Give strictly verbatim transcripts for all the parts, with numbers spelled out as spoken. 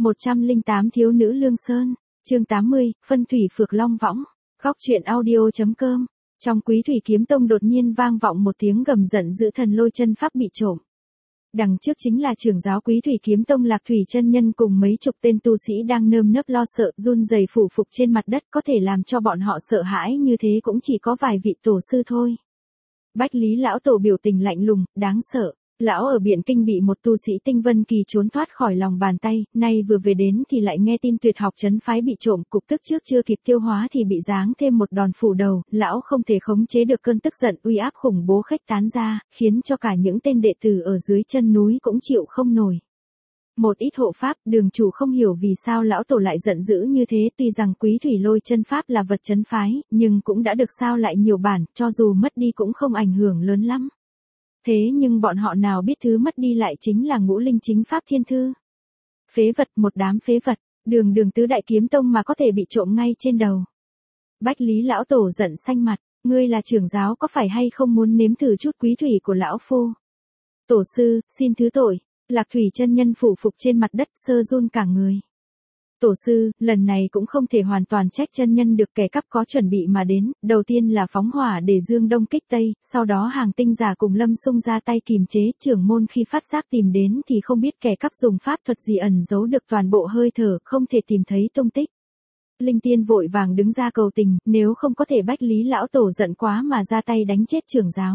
một trăm lẻ tám Thiếu nữ Lương Sơn, chương tám mươi, Phân thủy phược long võng, góc truyện audio.com. Trong Quý Thủy Kiếm Tông đột nhiên vang vọng một tiếng gầm giận dữ, thần lôi chân pháp bị trộm. Đằng trước chính là trưởng giáo Quý Thủy Kiếm Tông Lạc Thủy chân nhân cùng mấy chục tên tu sĩ đang nơm nớp lo sợ, run rẩy phủ phục trên mặt đất, có thể làm cho bọn họ sợ hãi như thế cũng chỉ có vài vị tổ sư thôi. Bách Lý lão tổ biểu tình lạnh lùng, đáng sợ. Lão ở Biện Kinh bị một tu sĩ Tinh Vân Kỳ trốn thoát khỏi lòng bàn tay, nay vừa về đến thì lại nghe tin Tuyệt Học Trấn phái bị trộm, cục tức trước chưa kịp tiêu hóa thì bị giáng thêm một đòn phủ đầu, lão không thể khống chế được cơn tức giận, uy áp khủng bố khuếch tán ra, khiến cho cả những tên đệ tử ở dưới chân núi cũng chịu không nổi. Một ít hộ pháp, đường chủ không hiểu vì sao lão tổ lại giận dữ như thế, tuy rằng Quý Thủy Lôi chân pháp là vật trấn phái, nhưng cũng đã được sao lại nhiều bản, cho dù mất đi cũng không ảnh hưởng lớn lắm. Thế nhưng bọn họ nào biết thứ mất đi lại chính là ngũ linh chính pháp thiên thư. Phế vật, một đám phế vật, đường đường tứ đại kiếm tông mà có thể bị trộm ngay trên đầu. Bách Lý lão tổ giận xanh mặt, ngươi là trưởng giáo có phải hay không muốn nếm thử chút quý thủy của lão phu? Tổ sư, xin thứ tội. Lạc Thủy chân nhân phủ phục trên mặt đất, sơ run cả người. Tổ sư, lần này cũng không thể hoàn toàn trách chân nhân được, kẻ cắp có chuẩn bị mà đến, đầu tiên là phóng hỏa để dương đông kích tây, sau đó hàng tinh giả cùng Lâm Xung ra tay kìm chế, trưởng môn khi phát giác tìm đến thì không biết kẻ cắp dùng pháp thuật gì ẩn giấu được toàn bộ hơi thở, không thể tìm thấy tung tích. Linh Tiên vội vàng đứng ra cầu tình, nếu không có thể Bách Lý lão tổ giận quá mà ra tay đánh chết trưởng giáo.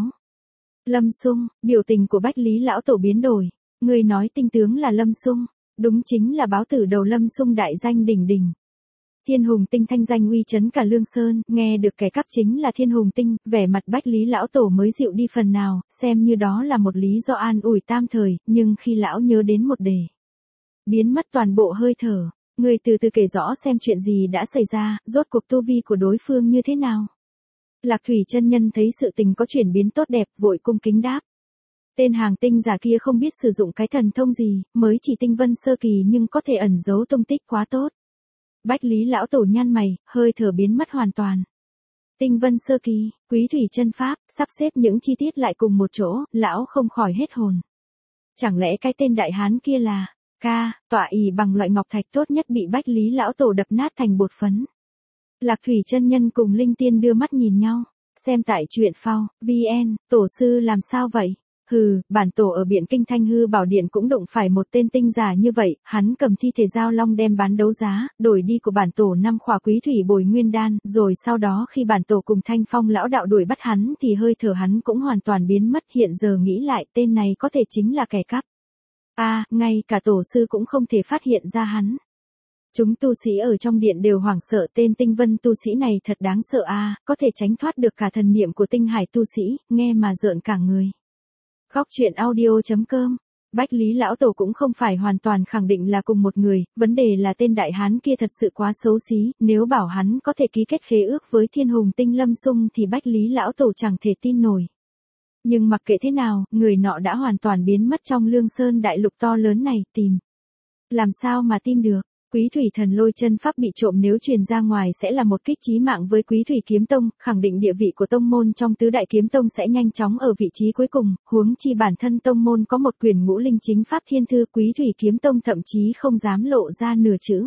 Lâm Xung, biểu tình của Bách Lý lão tổ biến đổi, người nói tinh tướng là Lâm Xung. Đúng chính là báo tử đầu Lâm Xung đại danh đỉnh đỉnh. Thiên Hùng Tinh thanh danh uy chấn cả Lương Sơn, nghe được kẻ cắp chính là Thiên Hùng Tinh, vẻ mặt Bách Lý lão tổ mới dịu đi phần nào, xem như đó là một lý do an ủi tam thời, nhưng khi lão nhớ đến một đề, biến mất toàn bộ hơi thở, người từ từ kể rõ xem chuyện gì đã xảy ra, rốt cuộc tu vi của đối phương như thế nào. Lạc Thủy chân nhân thấy sự tình có chuyển biến tốt đẹp, vội cung kính đáp. Tên hàng tinh giả kia không biết sử dụng cái thần thông gì, mới chỉ tinh vân sơ kỳ nhưng có thể ẩn giấu tung tích quá tốt. Bách Lý lão tổ nhăn mày, hơi thở biến mất hoàn toàn. Tinh vân sơ kỳ, Quý Thủy chân pháp, sắp xếp những chi tiết lại cùng một chỗ, lão không khỏi hết hồn. Chẳng lẽ cái tên đại hán kia là, ca, tọa ỷ bằng loại ngọc thạch tốt nhất bị Bách Lý lão tổ đập nát thành bột phấn. Lạc Thủy chân nhân cùng Linh Tiên đưa mắt nhìn nhau, xem tại truyện phao, vn, tổ sư làm sao vậy? Hừ, bản tổ ở Biện Kinh Thanh Hư Bảo Điện cũng đụng phải một tên tinh giả như vậy, hắn cầm thi thể giao long đem bán đấu giá, đổi đi của bản tổ năm khỏa quý thủy bồi nguyên đan, rồi sau đó khi bản tổ cùng Thanh Phong lão đạo đuổi bắt hắn thì hơi thở hắn cũng hoàn toàn biến mất, hiện giờ nghĩ lại tên này có thể chính là kẻ cắp. A, à, ngay cả tổ sư cũng không thể phát hiện ra hắn. Chúng tu sĩ ở trong điện đều hoảng sợ, tên tinh vân tu sĩ này thật đáng sợ a, à, có thể tránh thoát được cả thần niệm của tinh hải tu sĩ, nghe mà rợn cả người. Góc truyện audio.com. Bách Lý lão tổ cũng không phải hoàn toàn khẳng định là cùng một người, vấn đề là tên đại hán kia thật sự quá xấu xí, nếu bảo hắn có thể ký kết khế ước với Thiên Hùng Tinh Lâm Xung thì Bách Lý lão tổ chẳng thể tin nổi. Nhưng mặc kệ thế nào, người nọ đã hoàn toàn biến mất trong Lương Sơn đại lục to lớn này, tìm. Làm sao mà tin được? Quý Thủy thần lôi chân pháp bị trộm nếu truyền ra ngoài sẽ là một kích chí mạng với Quý Thủy Kiếm Tông, khẳng định địa vị của tông môn trong tứ đại kiếm tông sẽ nhanh chóng ở vị trí cuối cùng, huống chi bản thân tông môn có một quyền ngũ linh chính pháp thiên thư, Quý Thủy Kiếm Tông thậm chí không dám lộ ra nửa chữ.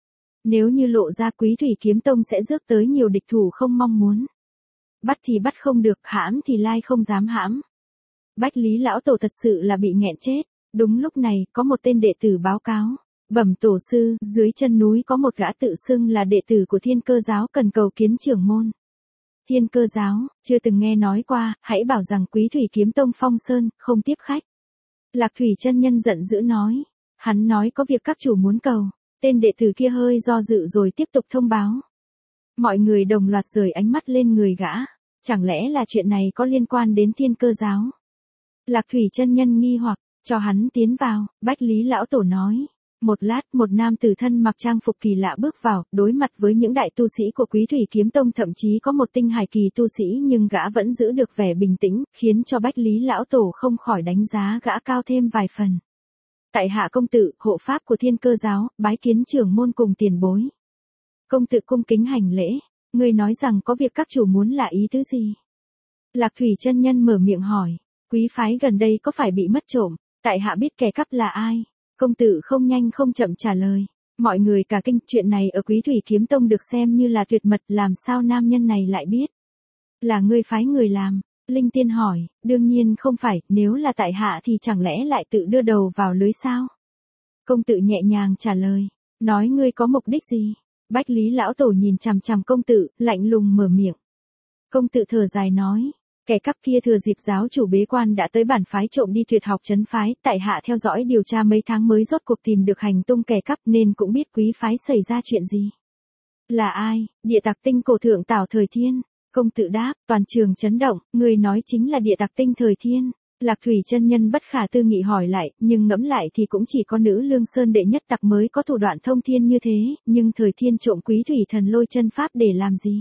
Nếu như lộ ra, Quý Thủy Kiếm Tông sẽ rước tới nhiều địch thủ không mong muốn. Bắt thì bắt không được, hãm thì lai không dám hãm. Bách Lý lão tổ thật sự là bị nghẹn chết. Đúng lúc này, có một tên đệ tử báo cáo. Bẩm tổ sư, dưới chân núi có một gã tự xưng là đệ tử của Thiên Cơ giáo cần cầu kiến trưởng môn. Thiên Cơ giáo, chưa từng nghe nói qua, hãy bảo rằng Quý Thủy Kiếm Tông Phong Sơn, không tiếp khách. Lạc Thủy chân nhân giận dữ nói. Hắn nói có việc các chủ muốn cầu. Tên đệ tử kia hơi do dự rồi tiếp tục thông báo. Mọi người đồng loạt rời ánh mắt lên người gã. Chẳng lẽ là chuyện này có liên quan đến Thiên Cơ giáo? Lạc Thủy chân nhân nghi hoặc, cho hắn tiến vào, Bách Lý lão tổ nói. Một lát, một nam tử thân mặc trang phục kỳ lạ bước vào, đối mặt với những đại tu sĩ của Quý Thủy Kiếm Tông, thậm chí có một tinh hải kỳ tu sĩ, nhưng gã vẫn giữ được vẻ bình tĩnh, khiến cho Bách Lý lão tổ không khỏi đánh giá gã cao thêm vài phần. Tại hạ công tử, hộ pháp của Thiên Cơ giáo, bái kiến trưởng môn cùng tiền bối. Công tử cung kính hành lễ, người nói rằng có việc các chủ muốn là ý tứ gì? Lạc Thủy chân nhân mở miệng hỏi, quý phái gần đây có phải bị mất trộm, tại hạ biết kẻ cắp là ai? Công tử không nhanh không chậm trả lời, Mọi người cả kinh, chuyện này ở Quý Thủy Kiếm Tông được xem như là tuyệt mật, làm sao nam nhân này lại biết? Là ngươi phái người làm? Linh Tiên hỏi, đương nhiên không phải, nếu là tại hạ thì chẳng lẽ lại tự đưa đầu vào lưới sao? Công tử nhẹ nhàng trả lời, nói ngươi có mục đích gì? Bách Lý lão tổ nhìn chằm chằm công tử, lạnh lùng mở miệng. Công tử thở dài nói, kẻ cắp kia thừa dịp giáo chủ bế quan đã tới bản phái trộm đi tuyệt học trấn phái, tại hạ theo dõi điều tra mấy tháng mới rốt cuộc tìm được hành tung kẻ cắp nên cũng biết quý phái xảy ra chuyện gì. Là ai? Địa Tặc Tinh cổ thượng Tảo Thời Thiên. Công tử đáp, toàn trường chấn động, người nói chính là Địa Tặc Tinh Thời Thiên. Lạc Thủy chân nhân bất khả tư nghị hỏi lại, nhưng ngẫm lại thì cũng chỉ có nữ Lương Sơn đệ nhất tặc mới có thủ đoạn thông thiên như thế, nhưng Thời Thiên trộm Quý Thủy Thần Lôi chân pháp để làm gì?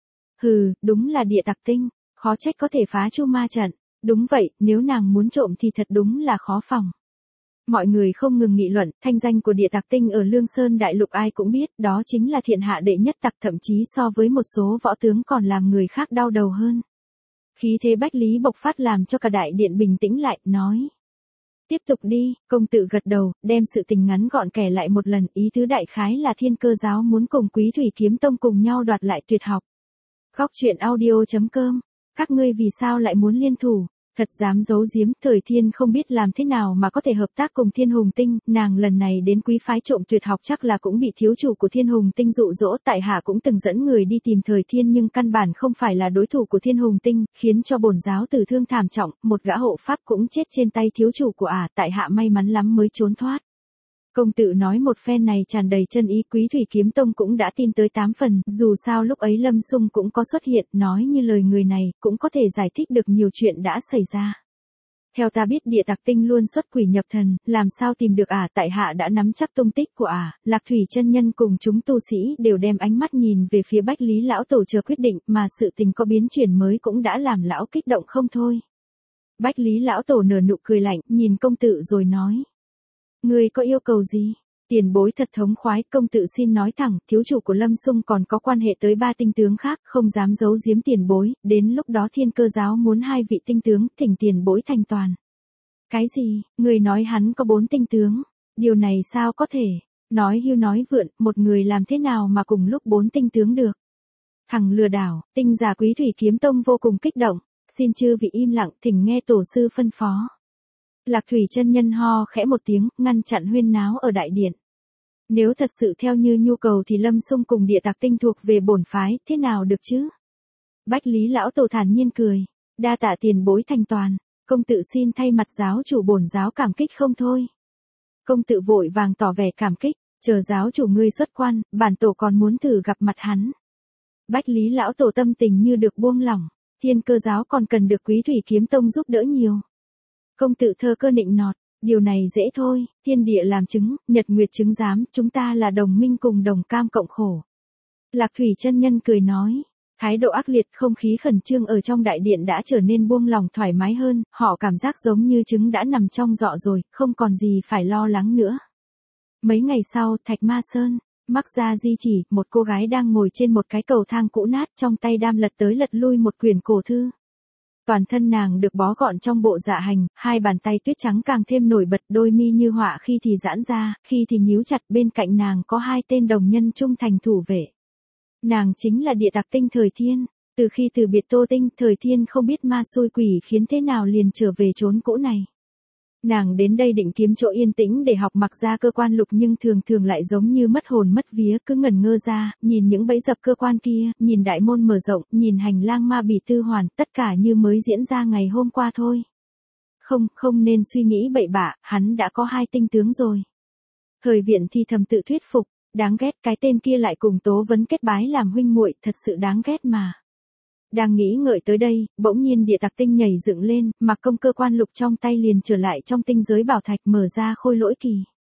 Hừ, đúng là Địa Tặc Tinh, khó trách có thể phá Chu Ma trận. Đúng vậy, nếu nàng muốn trộm thì thật đúng là khó phòng. Mọi người không ngừng nghị luận, thanh danh của Địa Tặc Tinh ở Lương Sơn đại lục ai cũng biết, đó chính là thiên hạ đệ nhất tặc, thậm chí so với một số võ tướng còn làm người khác đau đầu hơn. Khí thế Bách Lý bộc phát làm cho cả đại điện bình tĩnh lại, nói. Tiếp tục đi, công tử gật đầu, đem sự tình ngắn gọn kể lại một lần, ý tứ đại khái là Thiên Cơ giáo muốn cùng Quý Thủy Kiếm Tông cùng nhau đoạt lại tuyệt học. Góc truyện audio chấm com, các ngươi vì sao lại muốn liên thủ? Thật dám giấu giếm, Thời Thiên không biết làm thế nào mà có thể hợp tác cùng Thiên Hùng Tinh, nàng lần này đến quý phái trộm tuyệt học chắc là cũng bị thiếu chủ của Thiên Hùng Tinh dụ dỗ, tại hạ cũng từng dẫn người đi tìm Thời Thiên nhưng căn bản không phải là đối thủ của Thiên Hùng Tinh, khiến cho bổn giáo tử thương thảm trọng, một gã hộ pháp cũng chết trên tay thiếu chủ của ả, tại hạ may mắn lắm mới trốn thoát. Công tử nói một phen này tràn đầy chân ý, Quý Thủy Kiếm Tông cũng đã tin tới tám phần, dù sao lúc ấy Lâm Sung cũng có xuất hiện, nói như lời người này, cũng có thể giải thích được nhiều chuyện đã xảy ra. Theo ta biết Địa Tặc Tinh luôn xuất quỷ nhập thần, làm sao tìm được ả, tại hạ đã nắm chắc tung tích của ả, Lạc Thủy chân nhân cùng chúng tu sĩ đều đem ánh mắt nhìn về phía Bách Lý lão tổ chờ quyết định, mà sự tình có biến chuyển mới cũng đã làm lão kích động không thôi. Bách Lý lão tổ nở nụ cười lạnh, nhìn công tử rồi nói. Ngươi có yêu cầu gì? Tiền bối thật thống khoái, công tử xin nói thẳng, thiếu chủ của Lâm Sung còn có quan hệ tới ba tinh tướng khác, không dám giấu giếm tiền bối, đến lúc đó Thiên Cơ giáo muốn hai vị tinh tướng, thỉnh tiền bối thành toàn. Cái gì? Người nói hắn có bốn tinh tướng? Điều này sao có thể? Nói hưu nói vượn, một người làm thế nào mà cùng lúc bốn tinh tướng được? Thằng lừa đảo, tinh giả Quý Thủy Kiếm Tông vô cùng kích động, xin chư vị im lặng, thỉnh nghe tổ sư phân phó. Lạc Thủy chân nhân ho khẽ một tiếng, ngăn chặn huyên náo ở đại điện. Nếu thật sự theo như nhu cầu thì Lâm Sung cùng Địa Tặc Tinh thuộc về bổn phái, thế nào được chứ? Bách Lý lão tổ thản nhiên cười, đa tạ tiền bối thành toàn, công tử xin thay mặt giáo chủ bổn giáo cảm kích không thôi. Công tử vội vàng tỏ vẻ cảm kích, chờ giáo chủ ngươi xuất quan, bản tổ còn muốn thử gặp mặt hắn. Bách Lý lão tổ tâm tình như được buông lỏng, Thiên Cơ giáo còn cần được Quý Thủy Kiếm Tông giúp đỡ nhiều. Công tử thơ cơ nịnh nọt, điều này dễ thôi, thiên địa làm chứng, nhật nguyệt chứng giám, chúng ta là đồng minh cùng đồng cam cộng khổ. Lạc Thủy chân nhân cười nói, thái độ ác liệt, không khí khẩn trương ở trong đại điện đã trở nên buông lòng thoải mái hơn, họ cảm giác giống như trứng đã nằm trong giọ rồi, không còn gì phải lo lắng nữa. Mấy ngày sau, Thạch Ma Sơn, Mắc Gia Di Chỉ, một cô gái đang ngồi trên một cái cầu thang cũ nát, trong tay đam lật tới lật lui một quyển cổ thư. Toàn thân nàng được bó gọn trong bộ dạ hành, hai bàn tay tuyết trắng càng thêm nổi bật, đôi mi như họa khi thì giãn ra, khi thì nhíu chặt, bên cạnh nàng có hai tên đồng nhân trung thành thủ vệ. Nàng chính là Địa Tặc Tinh Thời Thiên, từ khi từ biệt Tô Tinh, Thời Thiên không biết ma xui quỷ khiến thế nào liền trở về chốn cũ này. Nàng đến đây định kiếm chỗ yên tĩnh để học mặc ra cơ quan lục nhưng thường thường lại giống như mất hồn mất vía, cứ ngẩn ngơ ra, nhìn những bẫy dập cơ quan kia, nhìn đại môn mở rộng, nhìn hành lang ma bỉ tư hoàn, tất cả như mới diễn ra ngày hôm qua thôi. Không, không nên suy nghĩ bậy bạ, hắn đã có hai tinh tướng rồi. Thời Viện thì thầm tự thuyết phục, đáng ghét, cái tên kia lại cùng Tố Vấn kết bái làm huynh muội, thật sự đáng ghét mà. Đang nghĩ ngợi tới đây, bỗng nhiên Địa Tặc Tinh nhảy dựng lên, mặc công cơ quan lục trong tay liền trở lại trong tinh giới bảo thạch, mở ra khôi lỗi kỳ.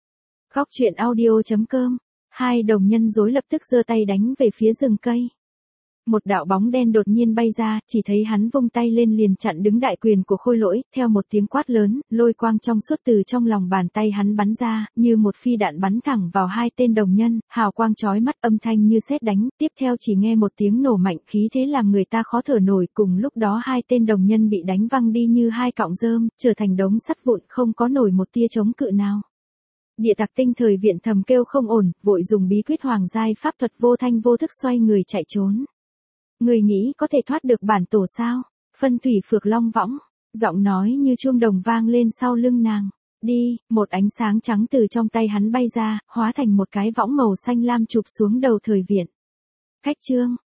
Góc truyện audio chấm com, hai đồng nhân rối lập tức giơ tay đánh về phía rừng cây. Một đạo bóng đen đột nhiên bay ra, chỉ thấy hắn vung tay lên liền chặn đứng đại quyền của khôi lỗi, theo một tiếng quát lớn, lôi quang trong suốt từ trong lòng bàn tay hắn bắn ra, như một phi đạn bắn thẳng vào hai tên đồng nhân, hào quang chói mắt, âm thanh như sét đánh, tiếp theo chỉ nghe một tiếng nổ mạnh, khí thế làm người ta khó thở nổi, cùng lúc đó hai tên đồng nhân bị đánh văng đi như hai cọng rơm, trở thành đống sắt vụn, không có nổi một tia chống cự nào. Địa tặc tinh thời viện thầm kêu không ổn, vội dùng bí quyết hoàng giai pháp thuật vô thanh vô thức xoay người chạy trốn. Người nghĩ có thể thoát được bản tổ sao? Phân thủy phược long võng, giọng nói như chuông đồng vang lên sau lưng nàng. Đi, một ánh sáng trắng từ trong tay hắn bay ra, hóa thành một cái võng màu xanh lam chụp xuống đầu thời viện. Khách trương,